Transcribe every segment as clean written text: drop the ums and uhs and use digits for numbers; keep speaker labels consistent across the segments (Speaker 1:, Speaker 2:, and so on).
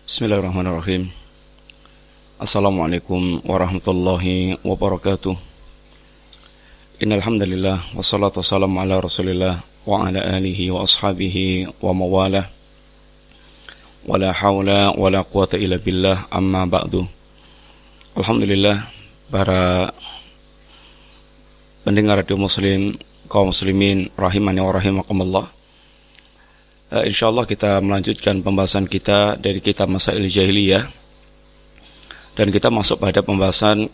Speaker 1: Bismillahirrahmanirrahim. Assalamualaikum warahmatullahi wabarakatuh. Innal hamdalillah wassalatu wassalamu ala Rasulillah wa ala alihi wa ashabihi wa mawalah. Wala haula wala quwata illa billah, amma ba'du. Alhamdulillah, para pendengar radio muslim, kaum muslimin rahimani wa rahimakumullah. InsyaAllah kita melanjutkan pembahasan kita dari kitab Masail Jahiliyah. Dan kita masuk pada pembahasan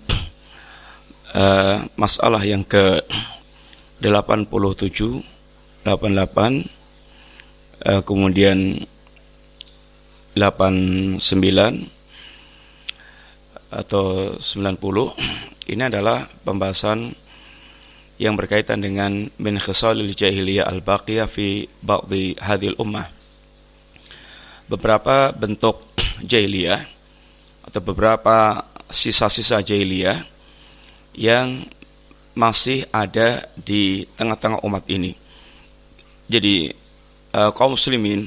Speaker 1: masalah yang ke-87, 88, kemudian 89 atau 90. Ini adalah pembahasan yang berkaitan dengan min khisalil jahiliyah al-baqiyah fi ba'dhi hadhil ummah. Beberapa bentuk jahiliyah atau beberapa sisa-sisa jahiliyah yang masih ada di tengah-tengah umat ini. Jadi kaum muslimin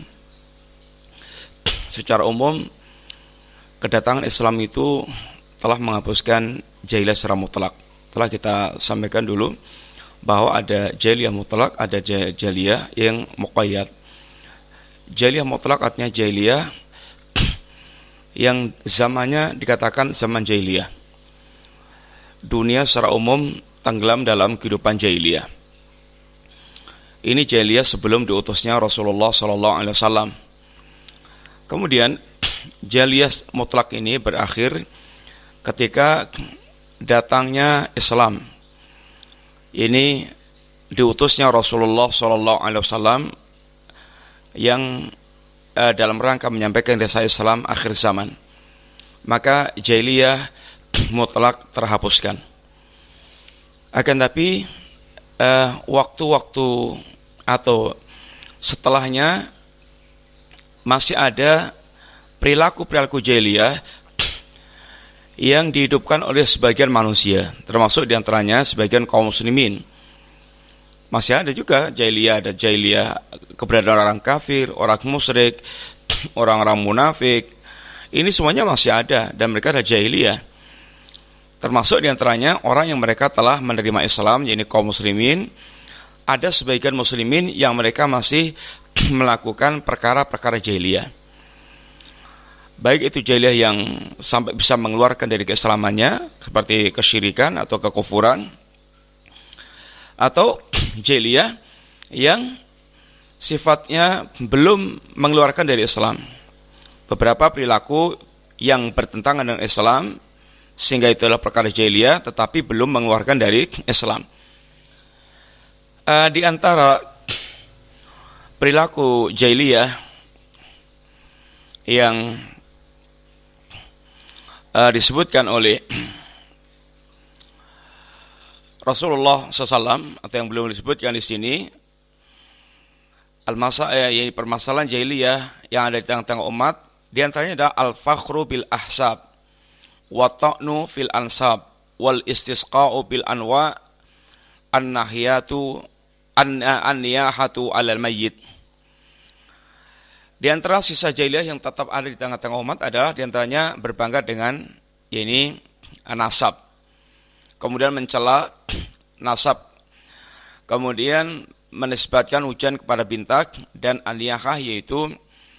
Speaker 1: secara umum, kedatangan Islam itu telah menghapuskan jahiliyah secara mutlak. Telah kita sampaikan dulu bahwa ada jahiliyah mutlak, ada jahiliyah yang muqayyad. Jahiliyah mutlak artinya jahiliyah yang zamannya dikatakan zaman jahiliyah. Dunia secara umum tenggelam dalam kehidupan jahiliyah. Ini jahiliyah sebelum diutusnya Rasulullah SAW. Kemudian jahiliyah mutlak ini berakhir ketika datangnya Islam. Ini diutusnya Rasulullah SAW yang dalam rangka menyampaikan risalah Islam akhir zaman. Maka jahiliyah mutlak terhapuskan. Akan tapi waktu-waktu atau setelahnya masih ada perilaku-perilaku jahiliyah yang dihidupkan oleh sebagian manusia, termasuk diantaranya sebagian kaum muslimin. Masih ada juga jahiliyah, ada jahiliyah keberadaan orang kafir, orang musyrik, orang-orang munafik. Ini semuanya masih ada dan mereka ada jahiliyah. Termasuk diantaranya orang yang mereka telah menerima Islam, yaitu kaum muslimin. Ada sebagian muslimin yang mereka masih melakukan perkara-perkara jahiliyah. Baik itu jahiliyah yang sampai bisa mengeluarkan dari keislamannya, seperti kesyirikan atau kekufuran, atau jahiliyah yang sifatnya belum mengeluarkan dari Islam. Beberapa perilaku yang bertentangan dengan Islam, sehingga itu adalah perkara jahiliyah, tetapi belum mengeluarkan dari Islam. Di antara perilaku jahiliyah yang disebutkan oleh Rasulullah SAW atau yang belum disebutkan di sini, yaitu permasalahan jahiliyah yang ada di tengah-tengah umat, di antaranya adalah al-fakhru bil ahsab, wa ta'nu fil ansab, wal istisqa'u bil anwa, an-niyahatu 'alal mayyit. Di antara sisa jahiliyah yang tetap ada di tengah-tengah umat adalah di antaranya berbangga dengan nasab. Kemudian mencela nasab. Kemudian menisbatkan hujan kepada bintang dan an-niyahah, yaitu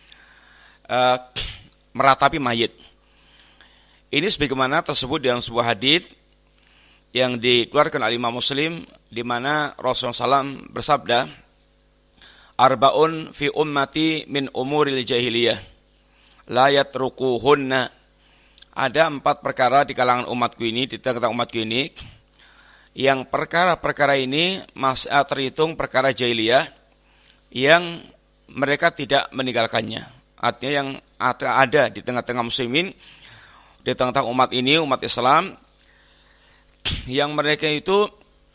Speaker 1: meratapi mayit. Ini sebagaimana tersebut dalam sebuah hadis yang dikeluarkan oleh Imam Muslim, di mana Rasulullah SAW bersabda, arba'un fi ummati min umuril jahiliyah la yatrukuhunna. Ada 4 perkara di kalangan umatku ini, di tengah-tengah umatku ini, yang perkara-perkara ini masih terhitung perkara jahiliyah yang mereka tidak meninggalkannya. Artinya yang ada di tengah-tengah muslimin, di tengah-tengah umat ini, umat Islam, yang mereka itu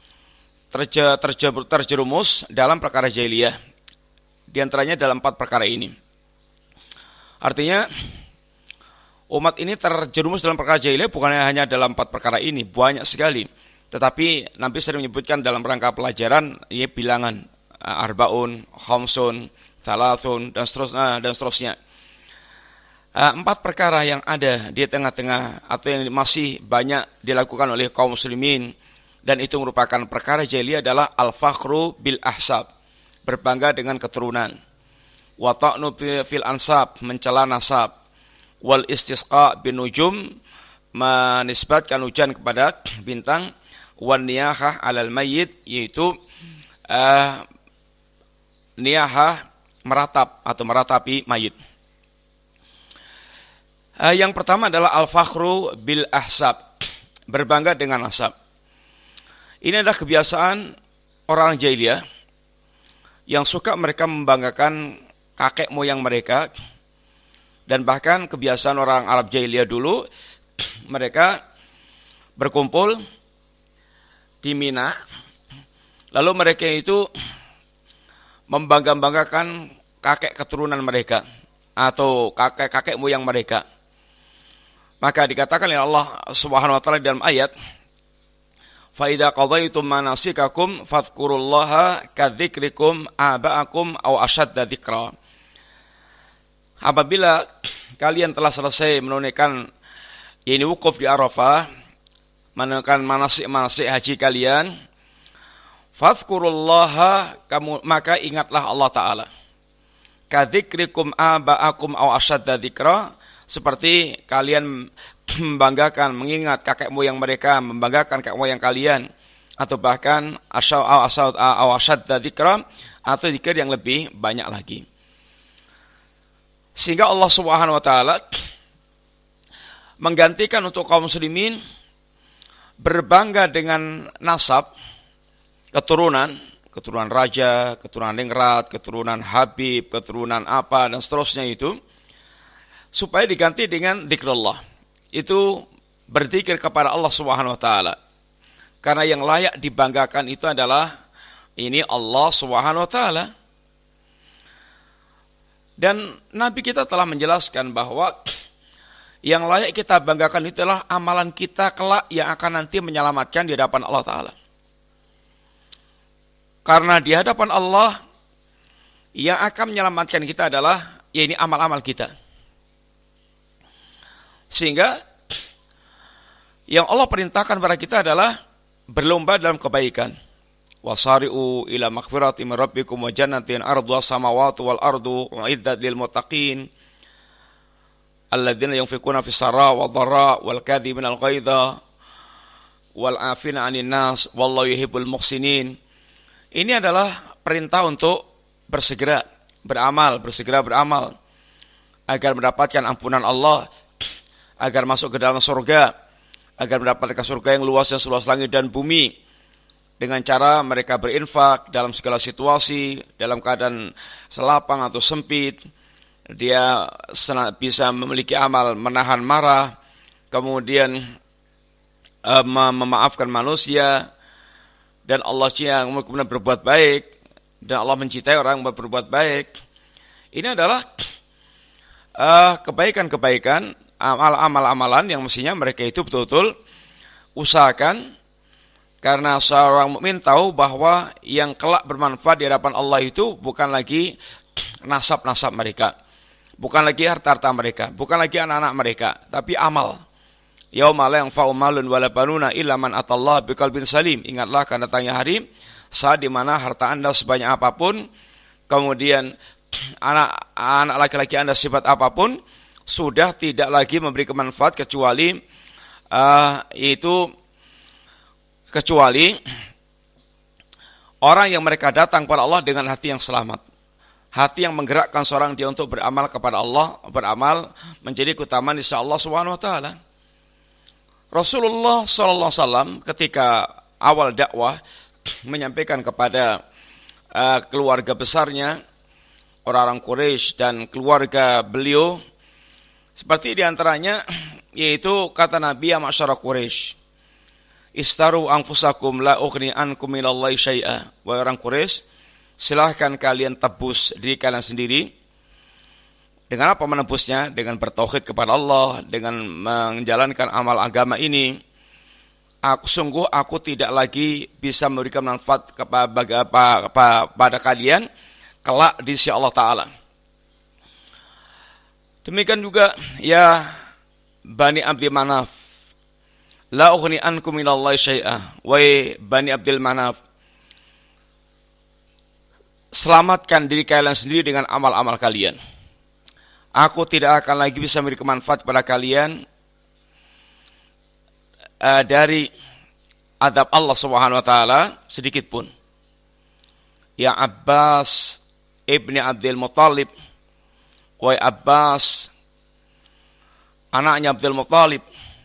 Speaker 1: terjerumus dalam perkara jahiliyah. Di antaranya dalam 4 perkara ini. Artinya umat ini terjerumus dalam perkara jahiliyah bukan hanya dalam 4 perkara ini, banyak sekali. Tetapi Nabi sering menyebutkan dalam rangka pelajaran, ini bilangan arba'un, khamsun, thalathun, dan seterusnya. Empat perkara yang ada di tengah-tengah atau yang masih banyak dilakukan oleh kaum muslimin dan itu merupakan perkara jahiliyah adalah al-fakhru bil ahsab, berbangga dengan keturunan, wa ta'nu fil ansab, mencela nasab, wal istisqa bin nujum, menisbatkan hujan kepada bintang, wan niyahah alal mayyit, yaitu niyahah meratap atau meratapi mayit. Yang pertama adalah al-fakhru bil ahsab, berbangga dengan nasab. Ini adalah kebiasaan orang jahiliyah yang suka mereka membanggakan kakek moyang mereka, dan bahkan kebiasaan orang Arab jahiliyah dulu, mereka berkumpul di Mina, lalu mereka itu membangga-banggakan kakek keturunan mereka atau kakek-kakek moyang mereka. Maka dikatakan oleh Allah Subhanahu wa taala dalam ayat, fa idza qadaytum manasikakum fadhkurullaha kadzikrikum aba'akum aw ashadda dzikra. Apabila kalian telah selesai menunaikan ini wukuf di Arafah, menunaikan manasik-manasik haji kalian, fadhkurullaha, maka ingatlah Allah Ta'ala, kadzikrikum aba'akum aw ashadda dzikra, seperti kalian membanggakan, mengingat kakek moyang mereka, membanggakan kakek moyang kalian, atau bahkan ashadda dzikra, atau dzikir yang lebih banyak lagi. Sehingga Allah Subhanahu wa taala menggantikan untuk kaum muslimin berbangga dengan nasab, keturunan raja, keturunan ningrat, keturunan Habib, keturunan apa dan seterusnya itu, supaya diganti dengan zikrullah. Itu berzikir kepada Allah Subhanahu wa taala. Karena yang layak dibanggakan itu adalah ini Allah Subhanahu wa taala. Dan Nabi kita telah menjelaskan bahwa yang layak kita banggakan itu adalah amalan kita kelak yang akan nanti menyelamatkan di hadapan Allah Ta'ala. Karena di hadapan Allah yang akan menyelamatkan kita adalah ya ini amal-amal kita. Sehingga yang Allah perintahkan kepada kita adalah berlomba dalam kebaikan. Wasari'u ila maghfirati min rabbikum wa jannatin arduha samawati wal ardu uiddat lil muttaqin alladzina yunfiquna fis sarra wad dharra wal kadhibina al ghaidha wal 'afina 'anil nas wallahu yuhibbul muhsinin. Ini adalah perintah untuk bersegera beramal agar mendapatkan ampunan Allah, agar masuk ke dalam surga, agar mendapatkan surga yang luasnya seluas langit dan bumi, dengan cara mereka berinfak dalam segala situasi, dalam keadaan selapang atau sempit. Dia bisa memiliki amal menahan marah, kemudian memaafkan manusia, dan Allah yang kemudian berbuat baik, dan Allah mencintai orang yang berbuat baik. Ini adalah kebaikan-kebaikan, amal-amalan yang mestinya mereka itu betul-betul usahakan, karena seorang mukmin tahu bahwa yang kelak bermanfaat di hadapan Allah itu bukan lagi nasab-nasab mereka, bukan lagi harta-harta mereka, bukan lagi anak-anak mereka, tapi amal. Yauma la yanfa'u malun wala banuna illa man atallaha biqalbin salim. Ingatlah akan datangnya hari saat di mana harta Anda sebanyak apapun, kemudian anak laki-laki Anda sifat apapun, sudah tidak lagi memberi manfaat kecuali orang yang mereka datang kepada Allah dengan hati yang selamat, hati yang menggerakkan seorang dia untuk beramal kepada Allah, beramal menjadi keutamaan di sisi Allah Subhanahu wa taala. Rasulullah sallallahu alaihi wasallam ketika awal dakwah menyampaikan kepada keluarga besarnya, orang-orang Quraisy dan keluarga beliau, seperti diantaranya yaitu kata Nabi, ya ma'syara Quraisy, istaru anfusakum la ughni ankum minallahi syai'a. Wahai orang Quraisy, silahkan kalian tebus diri kalian sendiri. Dengan apa menebusnya? Dengan bertauhid kepada Allah, dengan menjalankan amal agama ini. Aku tidak lagi bisa memberikan manfaat kepada kalian kelak di sisi Allah Ta'ala. Demikian juga ya Bani Abdi Manaf, la ughni ankum minallahi syai'ah. Wahai Bani Abdul Manaf, selamatkan diri kalian sendiri dengan amal-amal kalian. Aku tidak akan lagi bisa memberikan manfaat kepada kalian dari adab Allah Subhanahu wa taala sedikit pun. Ya Abbas ibni Abdul Muttalib, wahai Abbas anaknya Abdul Muttalib,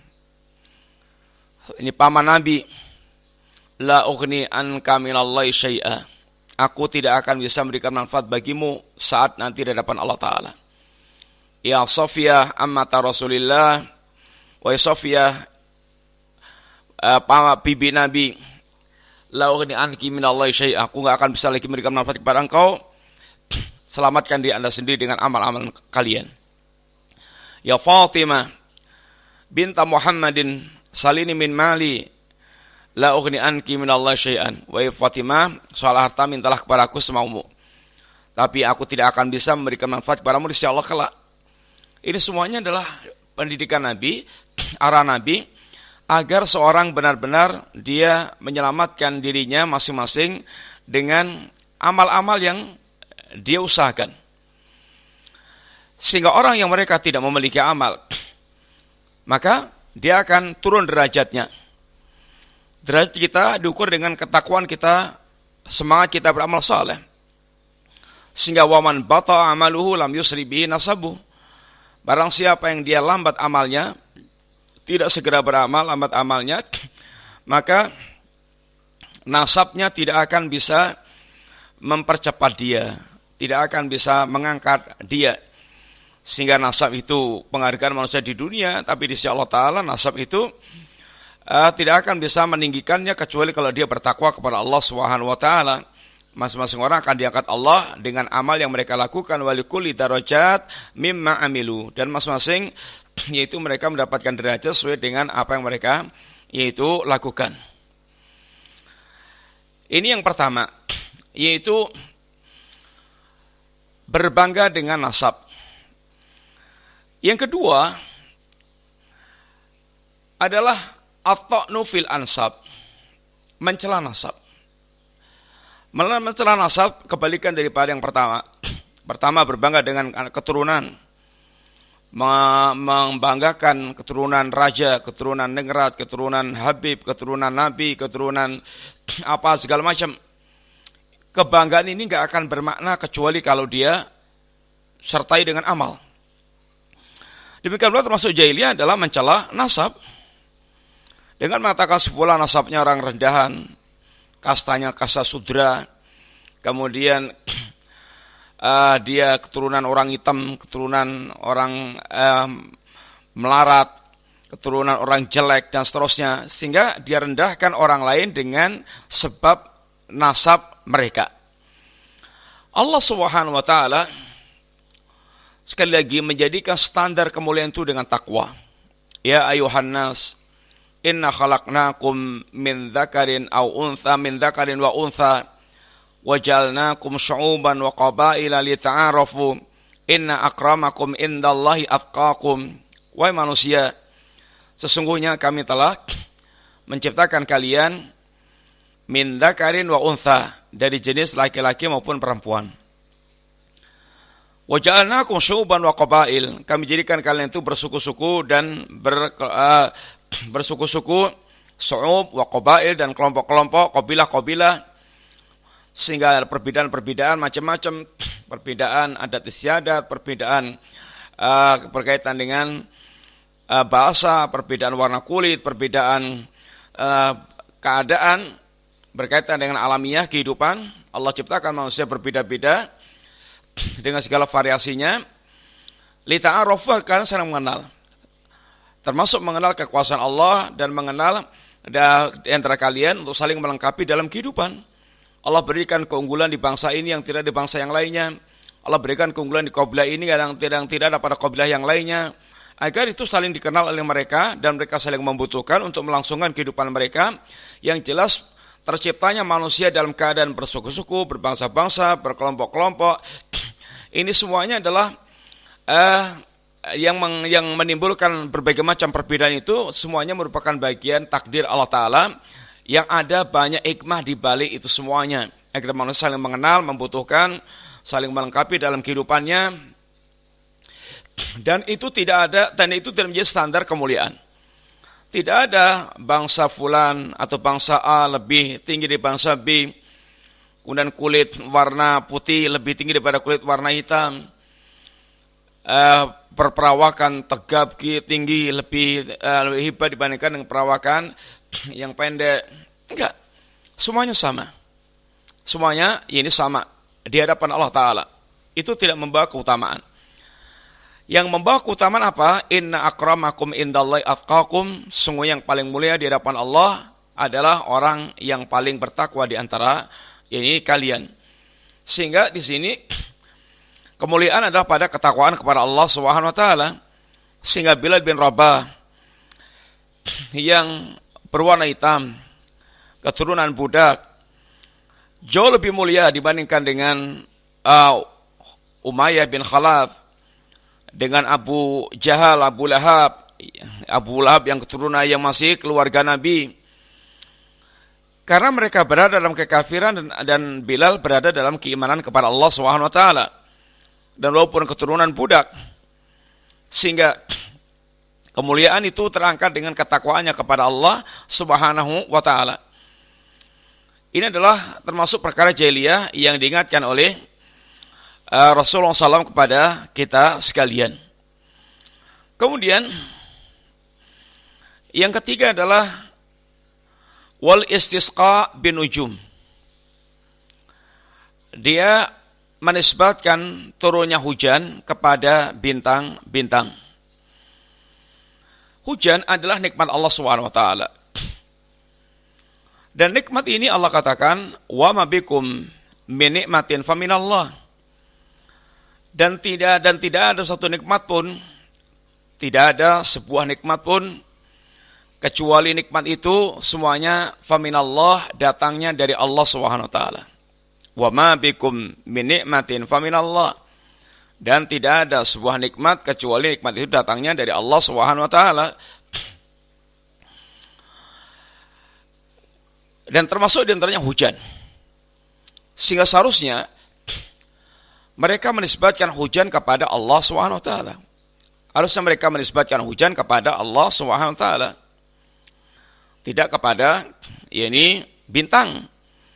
Speaker 1: ini paman Nabi, la ughni anka minallahi syai'a. Aku tidak akan bisa memberikan manfaat bagimu saat nanti di hadapan Allah Ta'ala. Ya Sofiyah ammata Rasulillah, wahai Sofiyah bibi Nabi, la ughni anki minallahi syai'a. Aku enggak akan bisa lagi memberikan manfaat kepada engkau. Selamatkan diri Anda sendiri dengan amal-amal kalian. Ya Fatimah binta Muhammadin, salini min mali, la ughni anki minallahi syai'an. Wahai Fatimah, soal harta mintalah kepadaku semaumu, tapi aku tidak akan bisa memberikan manfaat kepadamu di sisi Allah kelak. Ini semuanya adalah pendidikan Nabi, arah Nabi, agar seorang benar-benar dia menyelamatkan dirinya masing-masing dengan amal-amal yang dia usahakan. Sehingga orang yang mereka tidak memiliki amal, maka dia akan turun derajatnya. Derajat kita diukur dengan ketakwaan kita, semangat kita beramal saleh. Sehingga waman bata amaluhu lam yusri bihi nasabu. Barang siapa yang dia lambat amalnya, tidak segera beramal, lambat amalnya, maka nasabnya tidak akan bisa mempercepat dia, tidak akan bisa mengangkat dia. Sehingga nasab itu penghargaan manusia di dunia, tapi di sisi Allah Ta'ala nasab itu tidak akan bisa meninggikannya kecuali kalau dia bertakwa kepada Allah Subhanahu wa taala. Masing-masing orang akan diangkat Allah dengan amal yang mereka lakukan, walikulli darajat mimma amilu, dan masing-masing yaitu mereka mendapatkan derajat sesuai dengan apa yang mereka yaitu lakukan. Ini yang pertama, yaitu berbangga dengan nasab. Yang kedua adalah at-ta'nu fil ansab, mencela nasab. Mencela nasab kebalikan daripada yang pertama. Pertama berbangga dengan keturunan, membanggakan keturunan raja, keturunan ningrat, keturunan Habib, keturunan Nabi, keturunan apa segala macam. Kebanggaan ini enggak akan bermakna kecuali kalau dia sertai dengan amal. Demikian pula termasuk jahiliyah adalah mencela nasab dengan mengatakan sebuah nasabnya orang rendahan, kastanya kasta sudra, kemudian dia keturunan orang hitam, keturunan orang melarat, keturunan orang jelek, dan seterusnya. Sehingga dia rendahkan orang lain dengan sebab nasab mereka. Allah Subhanahu wa ta'ala sekali lagi menjadikan standar kemuliaan itu dengan takwa. Ya ayuhan nas, inna khalaqnakum min dzakarin aw untha, min dzakarin wa untha, wajalnakum syu'uban wa qabaila lita'arafu, inna akramakum indallahi atqakum. Wahai manusia, sesungguhnya kami telah menciptakan kalian min dzakarin wa untha, dari jenis laki-laki maupun perempuan. Wajalnakum syu'uban wa qabail, kami jadikan kalian itu bersuku-suku dan bersuku-suku, syu'ub wa qabail, dan kelompok-kelompok, kabilah-kabilah, sehingga ada perbedaan-perbedaan macam-macam, perbedaan adat istiadat, perbedaan berkaitan dengan bahasa, perbedaan warna kulit, perbedaan keadaan, berkaitan dengan alamiah kehidupan. Allah ciptakan manusia berbeda-beda dengan segala variasinya, lita'arafu, karena saling mengenal, termasuk mengenal kekuasaan Allah dan mengenal di antara kalian untuk saling melengkapi dalam kehidupan. Allah berikan keunggulan di bangsa ini yang tidak di bangsa yang lainnya. Allah berikan keunggulan di kabilah ini yang tidak ada pada kabilah yang lainnya, agar itu saling dikenal oleh mereka dan mereka saling membutuhkan untuk melangsungkan kehidupan mereka. Yang jelas terciptanya manusia dalam keadaan bersuku-suku, berbangsa-bangsa, berkelompok-kelompok. Ini semuanya adalah yang menimbulkan berbagai macam perbedaan itu semuanya merupakan bagian takdir Allah Ta'ala, yang ada banyak hikmah di balik itu semuanya, agar manusia saling mengenal, membutuhkan, saling melengkapi dalam kehidupannya, dan itu tidak menjadi standar kemuliaan. Tidak ada bangsa fulan atau bangsa A lebih tinggi dari bangsa B, kemudian kulit warna putih lebih tinggi daripada kulit warna hitam, perperawakan tegap tinggi lebih hebat dibandingkan dengan perawakan yang pendek. Enggak, semuanya sama. Semuanya ini sama di hadapan Allah Ta'ala. Itu tidak membawa keutamaan. Yang membawa keutamaan apa? Inna akramakum indallahi atqakum. Sungguh yang paling mulia di hadapan Allah adalah orang yang paling bertakwa di antara ini kalian. Sehingga di sini kemuliaan adalah pada ketakwaan kepada Allah Subhanahu wa taala. Sehingga Bilal bin Rabah yang berwarna hitam, keturunan budak, jauh lebih mulia dibandingkan dengan Umayyah bin Khalaf, dengan Abu Jahal, Abu Lahab yang keturunan yang masih keluarga Nabi. Karena mereka berada dalam kekafiran dan Bilal berada dalam keimanan kepada Allah Subhanahu wa taala. Dan walaupun keturunan budak, sehingga kemuliaan itu terangkat dengan ketakwaannya kepada Allah Subhanahu wa taala. Ini adalah termasuk perkara jahiliyah yang diingatkan oleh Rasulullah SAW kepada kita sekalian. Kemudian yang ketiga adalah wal istisqa bin nujum. Dia menisbatkan turunnya hujan kepada bintang-bintang. Hujan adalah nikmat Allah Subhanahu wa taala. Dan nikmat ini Allah katakan, wa ma bikum min nikmatin faminallah. Dan tidak ada satu nikmat pun, tidak ada sebuah nikmat pun, kecuali nikmat itu semuanya faminallah, datangnya dari Allah Subhanahu wa taala. Wa ma bikum min nikmatin faminallah. Dan tidak ada sebuah nikmat kecuali nikmat itu datangnya dari Allah Subhanahu wa taala. Dan termasuk di antaranya hujan. Sehingga seharusnya mereka menisbatkan hujan kepada Allah Subhanahu wa taala. Harusnya mereka menisbatkan hujan kepada Allah Subhanahu wa taala. Tidak kepada bintang.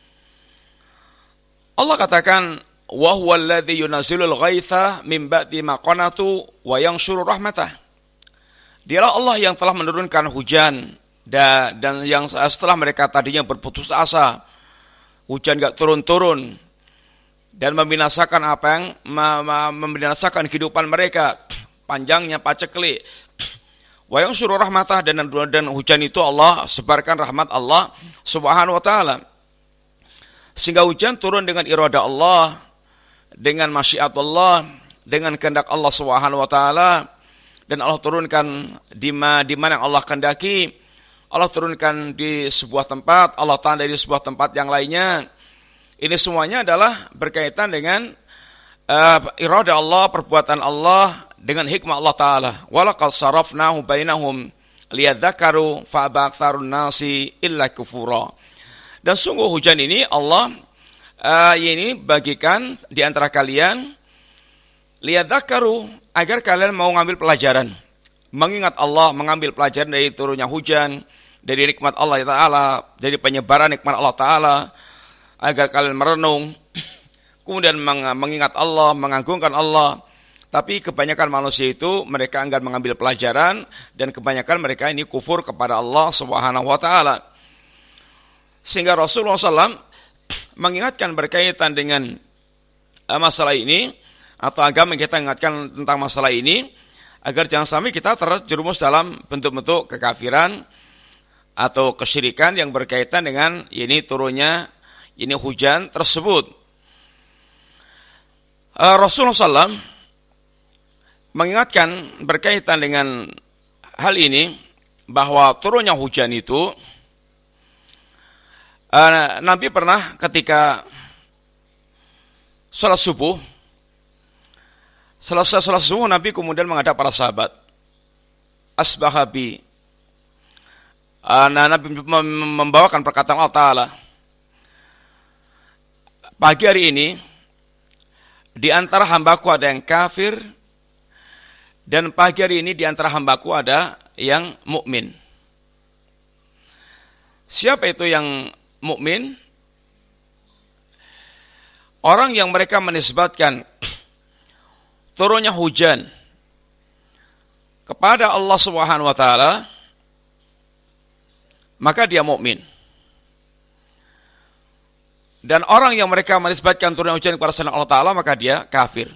Speaker 1: Allah katakan, wa huwal ladzi yunazzilul ghaitha min ba'di ma qanatu wa yanshuru rahmatah. Dialah Allah yang telah menurunkan hujan dan yang setelah mereka tadinya berputus asa, hujan enggak turun-turun dan membinasakan membinasakan kehidupan mereka, panjangnya paceklik. Wa yanshuru rahmatah, dan hujan itu Allah sebarkan rahmat Allah Subhanahu wa taala. Sehingga hujan turun dengan irada Allah, dengan masyiat Allah, dengan kehendak Allah Subhanahu wa taala, dan Allah turunkan di mana Allah kehendaki. Allah turunkan di sebuah tempat, Allah tanda di sebuah tempat yang lainnya. Ini semuanya adalah berkaitan dengan irada Allah, perbuatan Allah, dengan hikmah Allah Ta'ala. Walaqad sarafnahu bainahum liyadzakaru fa'aba aktsarun nasi illa kufura. Dan sungguh hujan ini Allah ini bagikan di antara kalian liyadzakaru, agar kalian mau ngambil pelajaran, mengingat Allah, mengambil pelajaran dari turunnya hujan, dari nikmat Allah Ta'ala, dari penyebaran nikmat Allah Ta'ala, agar kalian merenung, kemudian mengingat Allah, mengagungkan Allah. Tapi kebanyakan manusia itu mereka enggan mengambil pelajaran, dan kebanyakan mereka ini kufur kepada Allah Subhanahu wa taala. Sehingga Rasulullah SAW mengingatkan berkaitan dengan masalah ini, atau agama kita ingatkan tentang masalah ini, agar jangan sampai kita terjerumus dalam bentuk-bentuk kekafiran atau kesyirikan yang berkaitan dengan turunnya hujan tersebut. Rasulullah SAW mengingatkan berkaitan dengan hal ini, bahwa turunnya hujan itu, Nabi pernah ketika sholat subuh, Selesai sholat subuh, Nabi kemudian menghadap para sahabat. Asbahabi. Nabi membawakan perkataan Allah Ta'ala. Pagi hari ini, di antara hambaku ada yang kafir, dan pagi hari ini di antara hambaku ada yang mukmin. Siapa itu yang mukmin? Orang yang mereka menisbatkan turunnya hujan kepada Allah Subhanahu wa taala, maka dia mukmin. Dan orang yang mereka menisbatkan turunnya hujan kepada selain Allah taala, maka dia kafir.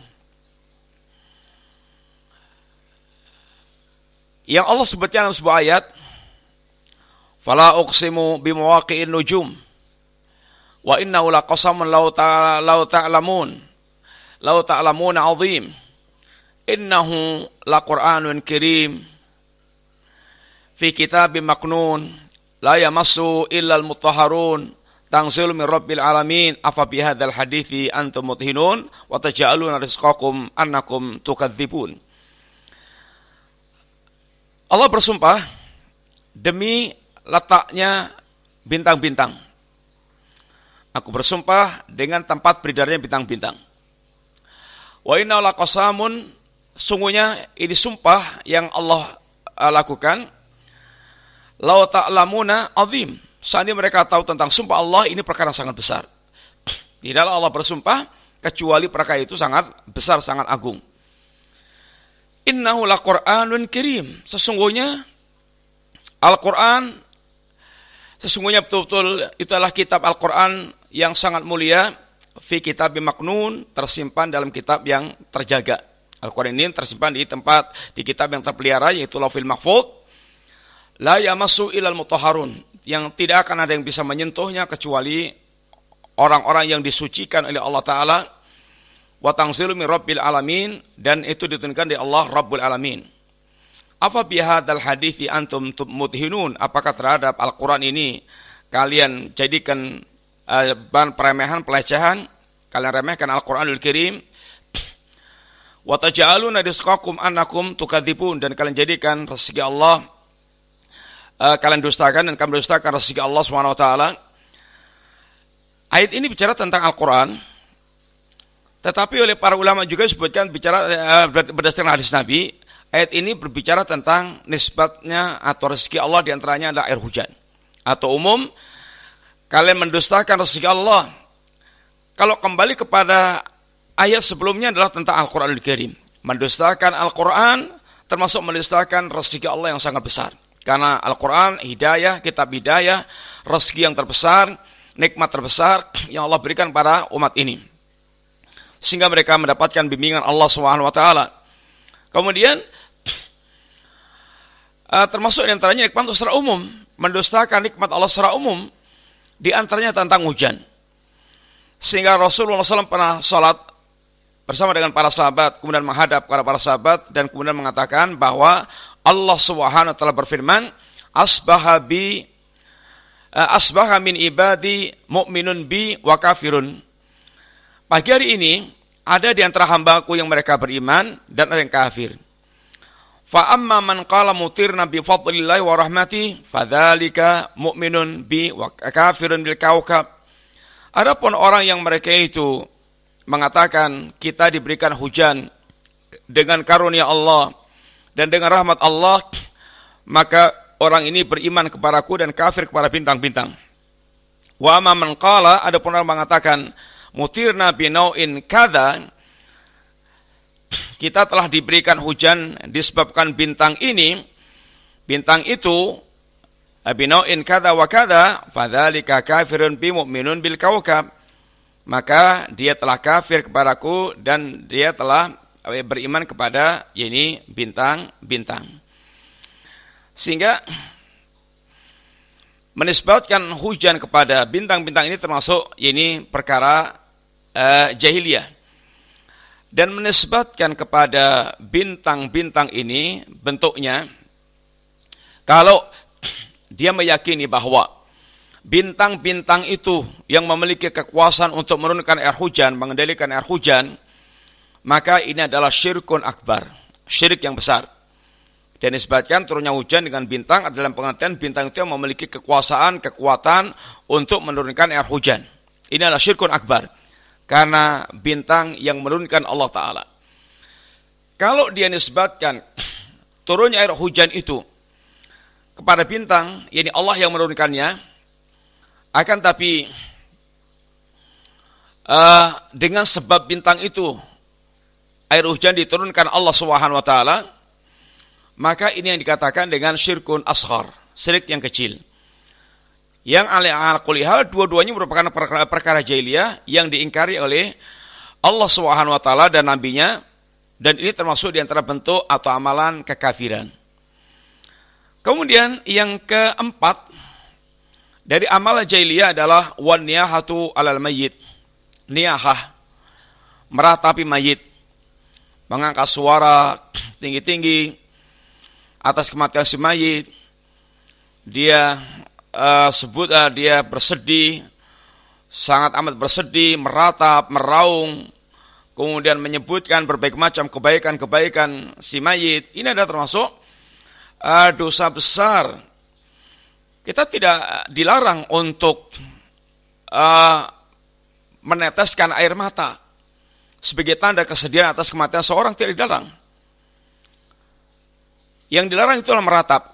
Speaker 1: Yang Allah sebutkan dalam sebuah ayat, "Fala uqsimu bimawaqi'in nujum wa innahu laqasamun law ta'lamun 'azim. Innahu laqur'anun karim fi kitabim maknun la yamassu illa al-mutahharun tanzilun min rabbil alamin afa bi hadzal hadithi antum mudhinun wa taj'aluna rizqakum annakum tukadzibun." Allah bersumpah demi letaknya bintang-bintang. Aku bersumpah dengan tempat beredarnya bintang-bintang. Wa inna laqasamun, sungguhnya ini sumpah yang Allah lakukan. Lau ta'lamuna azim, seandainya mereka tahu tentang sumpah Allah, ini perkara sangat besar. Tidaklah Allah bersumpah kecuali perkara itu sangat besar, sangat agung. Innahu laqur'anun karim, sesungguhnya Al-Quran, sesungguhnya betul-betul itulah kitab Al-Quran yang sangat mulia. Fi kitabim maknun, tersimpan dalam kitab yang terjaga. Al-Quran ini tersimpan di kitab yang terpelihara, yaitu Lauhul Mahfuz. La yamassu ilal mutahharun, yang tidak akan ada yang bisa menyentuhnya kecuali orang-orang yang disucikan oleh Allah Ta'ala. Wa tanzilu min rabbil alamin, dan itu diturunkan dari Allah Rabbul Alamin. Afa bihadzal hadithi antum mudhinun, apakah terhadap Al-Quran ini kalian jadikan bahan peremehan, pelecehan, kalian remehkan Al-Quranul Karim. Wa taj'aluna rizqakum annakum tukadzibun, dan kalian jadikan rezeki Allah kalian dustakan, dan kalian dustakan rezeki Allah SWT. Ayat ini bicara tentang Al-Quran, tetapi oleh para ulama juga disebutkan bicara berdasarkan hadis Nabi. Ayat ini berbicara tentang nisbatnya atau rezeki Allah, diantaranya adalah air hujan. Atau umum, kalian mendustakan rezeki Allah. Kalau kembali kepada ayat sebelumnya adalah tentang Al-Quranul Karim. Mendustakan Al-Quran termasuk mendustakan rezeki Allah yang sangat besar. Karena Al-Quran hidayah, kitab hidayah, rezeki yang terbesar, nikmat terbesar yang Allah berikan pada umat ini. Sehingga mereka mendapatkan bimbingan Allah SWT. Kemudian termasuk di antaranya nikmat secara umum, mendustakan nikmat Allah secara umum, di antaranya tentang hujan. Sehingga Rasulullah SAW pernah salat bersama dengan para sahabat, kemudian menghadap kepada para sahabat dan kemudian mengatakan bahwa Allah Subhanahu wa taala berfirman, asbaha min ibadi mu'minun bi wa kafirun. Pagi hari ini ada di antara hambaku yang mereka beriman dan ada yang kafir. Fa amma man qala mutirna bi fadlillahi wa rahmati fadzalika mu'minun bi wa kafirun bil kaukab. Adapun orang yang mereka itu mengatakan kita diberikan hujan dengan karunia Allah dan dengan rahmat Allah, maka orang ini beriman kepadaku dan kafir kepada bintang-bintang. Wa amma man qala, adapun orang mengatakan mutirna bi nau'in kadza, kita telah diberikan hujan disebabkan bintang ini, bintang itu binau'in kada wa kada, fadzalika kafirun bi mu'minun bil kaukab, maka dia telah kafir kepadaku dan dia telah beriman kepada ini bintang-bintang. Sehingga menisbatkan hujan kepada bintang-bintang ini termasuk ini perkara jahiliyah. Dan menisbatkan kepada bintang-bintang ini bentuknya, kalau dia meyakini bahwa bintang-bintang itu yang memiliki kekuasaan untuk menurunkan air hujan, mengendalikan air hujan, maka ini adalah syirkun akbar, syirik yang besar. Dan disebabkan turunnya hujan dengan bintang adalah pengertian bintang itu yang memiliki kekuasaan, kekuatan untuk menurunkan air hujan. Ini adalah syirkun akbar. Karena bintang yang menurunkan Allah Ta'ala. Kalau dia nisbatkan turunnya air hujan itu kepada bintang, yakni Allah yang menurunkannya, akan tapi dengan sebab bintang itu air hujan diturunkan Allah Subhanahu wa taala, maka ini yang dikatakan dengan syirkun asghar, syirik yang kecil. Yang ala kulli hal dua-duanya merupakan perkara jahiliyah yang diingkari oleh Allah Subhanahu wa taala dan nabinya, dan ini termasuk di antara bentuk atau amalan kekafiran. Kemudian yang keempat dari amalan jahiliyah adalah wan niyahatu alal mayyit. Niyahah, meratapi mayit, mengangkat suara tinggi-tinggi atas kematian si mayit. Dia dia bersedih, sangat amat bersedih, meratap, meraung, kemudian menyebutkan berbagai macam kebaikan-kebaikan si mayit. Ini adalah termasuk dosa besar. Kita tidak dilarang untuk meneteskan air mata sebagai tanda kesedihan atas kematian seorang, tidak dilarang. Yang dilarang itulah meratap.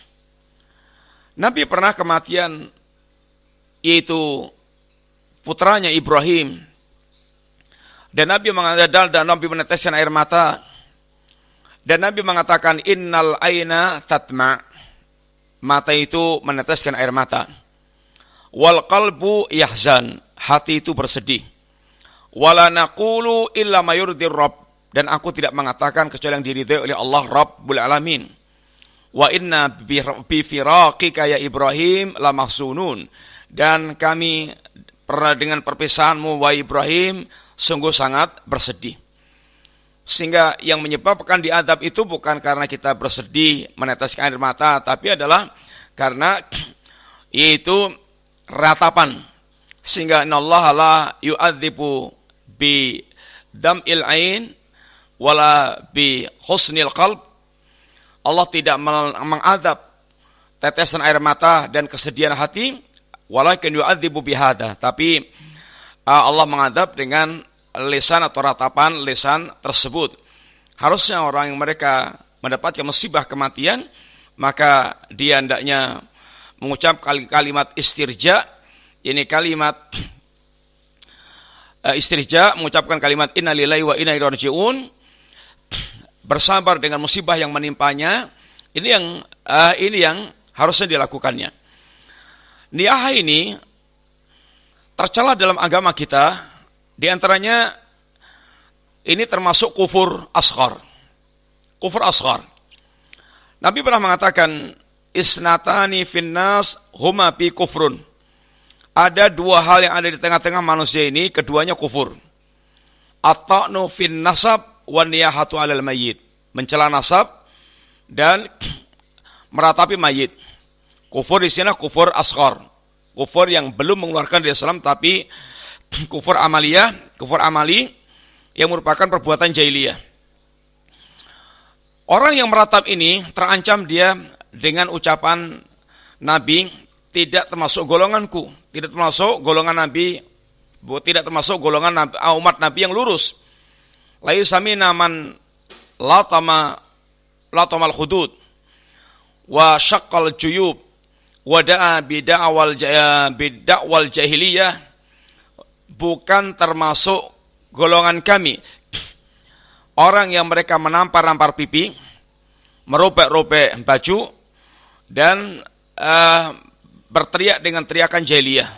Speaker 1: Nabi pernah kematian, yaitu putranya Ibrahim, dan Nabi meneteskan air mata, dan Nabi mengatakan innal aina tatma, mata itu meneteskan air mata, wal qalbu yahzan, hati itu bersedih, wala naqulu illa ma yurdir rabb, dan aku tidak mengatakan kecuali yang diridhai oleh Allah Rabbul Alamin. Wa inna bi firaqika ya Ibrahim la mahzunun, dan kami dengan perpisahanmu wahai Ibrahim sungguh sangat bersedih. Sehingga yang menyebabkan diadab itu bukan karena kita bersedih meneteskan air mata, tapi adalah karena yaitu ratapan. Sehingga innallaha la yu'adzibu bi dam'il ain wala bi husnil qalb. Allah tidak mengadab tetesan air mata dan kesedihan hati, walakin yu'adzibu bihada, tapi Allah mengadab dengan lisan atau ratapan lisan tersebut. Harusnya orang yang mereka mendapatkan musibah kematian, maka dia hendaknya mengucap kalimat istirja, ini kalimat istirja, mengucapkan kalimat inna lillahi wa inna ilaihi raji'un, bersabar dengan musibah yang menimpanya. Ini yang harusnya dilakukannya. Niyahah ini tercela dalam agama kita. Di antaranya ini termasuk kufur asghar. Kufur asghar. Nabi pernah mengatakan isnatani finnas huma fi kufrun. Ada dua hal yang ada di tengah-tengah manusia ini, keduanya kufur. At-ta'nu fin nasab wan niyahatu 'alal mayyit, mencela nasab dan meratapi mayit. Kufur di sini kufur asghar, kufur yang belum mengeluarkan dari Islam, tapi kufur amaliyah, kufur amali yang merupakan perbuatan jahiliyah. Orang yang meratap ini terancam dia dengan ucapan Nabi, tidak termasuk golonganku, tidak termasuk golongan Nabi, tidak termasuk golongan umat Nabi yang lurus. La yusamina man latamal hudud wa syaqqal juyub wa da'a bid'awal jahiliyah, bukan termasuk golongan kami orang yang mereka menampar-nampar pipi, merobek-robek baju, dan berteriak dengan teriakan jahiliyah.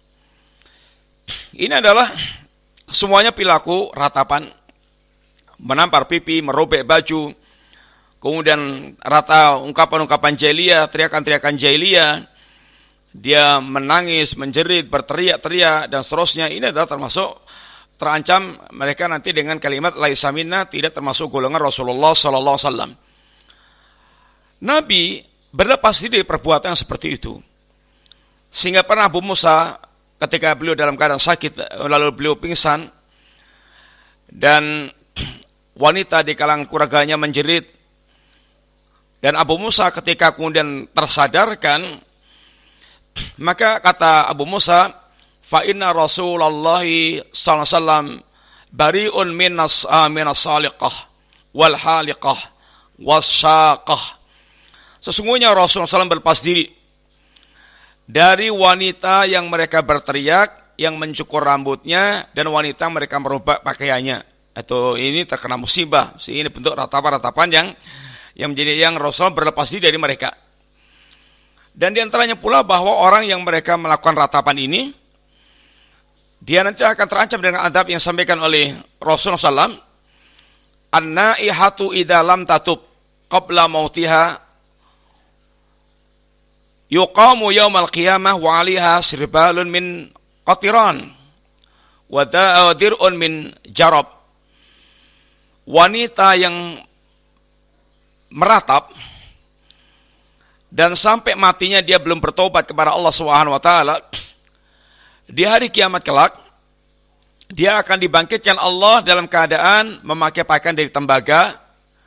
Speaker 1: Ini adalah semuanya perilaku ratapan, menampar pipi, merobek baju, kemudian ungkapan-ungkapan jahiliyah, teriakan-teriakan jahiliyah, dia menangis, menjerit, berteriak-teriak, dan seterusnya. Ini adalah termasuk terancam mereka nanti dengan kalimat laisa minna, tidak termasuk golongan Rasulullah sallallahu alaihi wasallam. Nabi berlepas diri dari perbuatan yang seperti itu. Sehingga pernah Abu Musa ketika beliau dalam keadaan sakit, lalu beliau pingsan, dan wanita di kalangan keluarganya menjerit. Dan Abu Musa ketika kemudian tersadarkan, maka kata Abu Musa, fa inna Rasulullah sallallahu alaihi wasallam bari'un minas saliqah wal haliqah wasyaqah. Sesungguhnya Rasulullah SAW berlepas diri dari wanita yang mereka berteriak, yang mencukur rambutnya, dan wanita mereka merubah pakaiannya. Atau ini terkena musibah. Ini bentuk ratapan-ratapan yang menjadi yang Rasul berlepas diri dari mereka. Dan diantaranya pula bahwa orang yang mereka melakukan ratapan ini, dia nanti akan terancam dengan adab yang disampaikan oleh Rasulullah SAW. An-naihatu idza lam tatub qabla mautiha yuqamu yaumal qiyamah wa 'alaiha sirbalun min qatiran wa dir'un min jarab. Wanita yang meratap dan sampai matinya dia belum bertobat kepada Allah Subhanahu wa taala, di hari kiamat kelak dia akan dibangkitkan Allah dalam keadaan memakai pakaian dari tembaga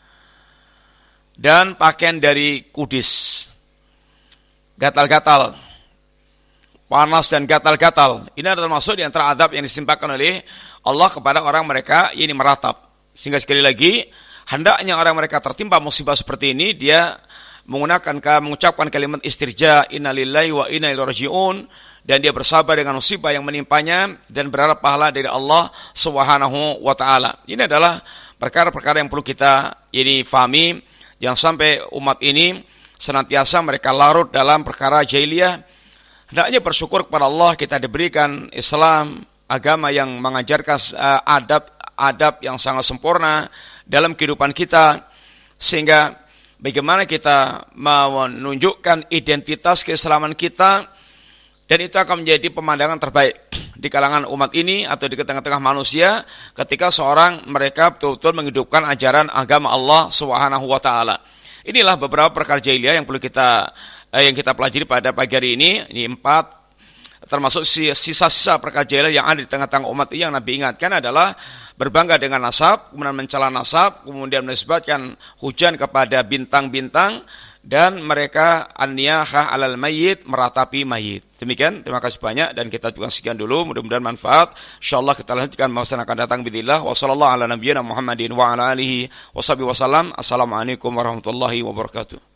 Speaker 1: dan pakaian dari kudis. Gatal-gatal, panas dan gatal-gatal. Ini adalah termasuk di antara azab yang disimpahkan oleh Allah kepada orang mereka ini meratap. Sehingga sekali lagi, hendaknya orang mereka tertimpa musibah seperti ini, dia mengucapkan kalimat istirja, inna lillahi wa inna ilaihi raji'un, dan dia bersabar dengan musibah yang menimpanya dan berharap pahala dari Allah Subhanahu wa taala. Ini adalah perkara-perkara yang perlu kita fahami, jangan sampai umat ini senantiasa mereka larut dalam perkara jahiliyah. Hendaknya bersyukur kepada Allah kita diberikan Islam, agama yang mengajarkan adab yang sangat sempurna dalam kehidupan kita, sehingga bagaimana kita menunjukkan identitas keislaman kita, dan itu akan menjadi pemandangan terbaik di kalangan umat ini atau di tengah-tengah manusia ketika seorang mereka betul-betul menghidupkan ajaran agama Allah Subhanahu wa taala. Inilah beberapa perkara jahiliyah yang perlu kita pelajari pada pagi hari ini. Ini 4 termasuk sisa-sisa perkara jahiliyah yang ada di tengah-tengah umat ini. Yang Nabi ingatkan adalah berbangga dengan nasab, kemudian mencela nasab, kemudian menisbatkan hujan kepada bintang-bintang, dan mereka an-niyahah alal mayyit, meratapi mayit. Demikian, terima kasih banyak, dan kita juga sekian dulu, mudah-mudahan manfaat. Insyaallah kita lanjutkan pembahasan akan datang bismillah. Wassallallahu ala nabiyyina Muhammadin wa ala alihi washabihi wasallam. Assalamualaikum warahmatullahi wabarakatuh.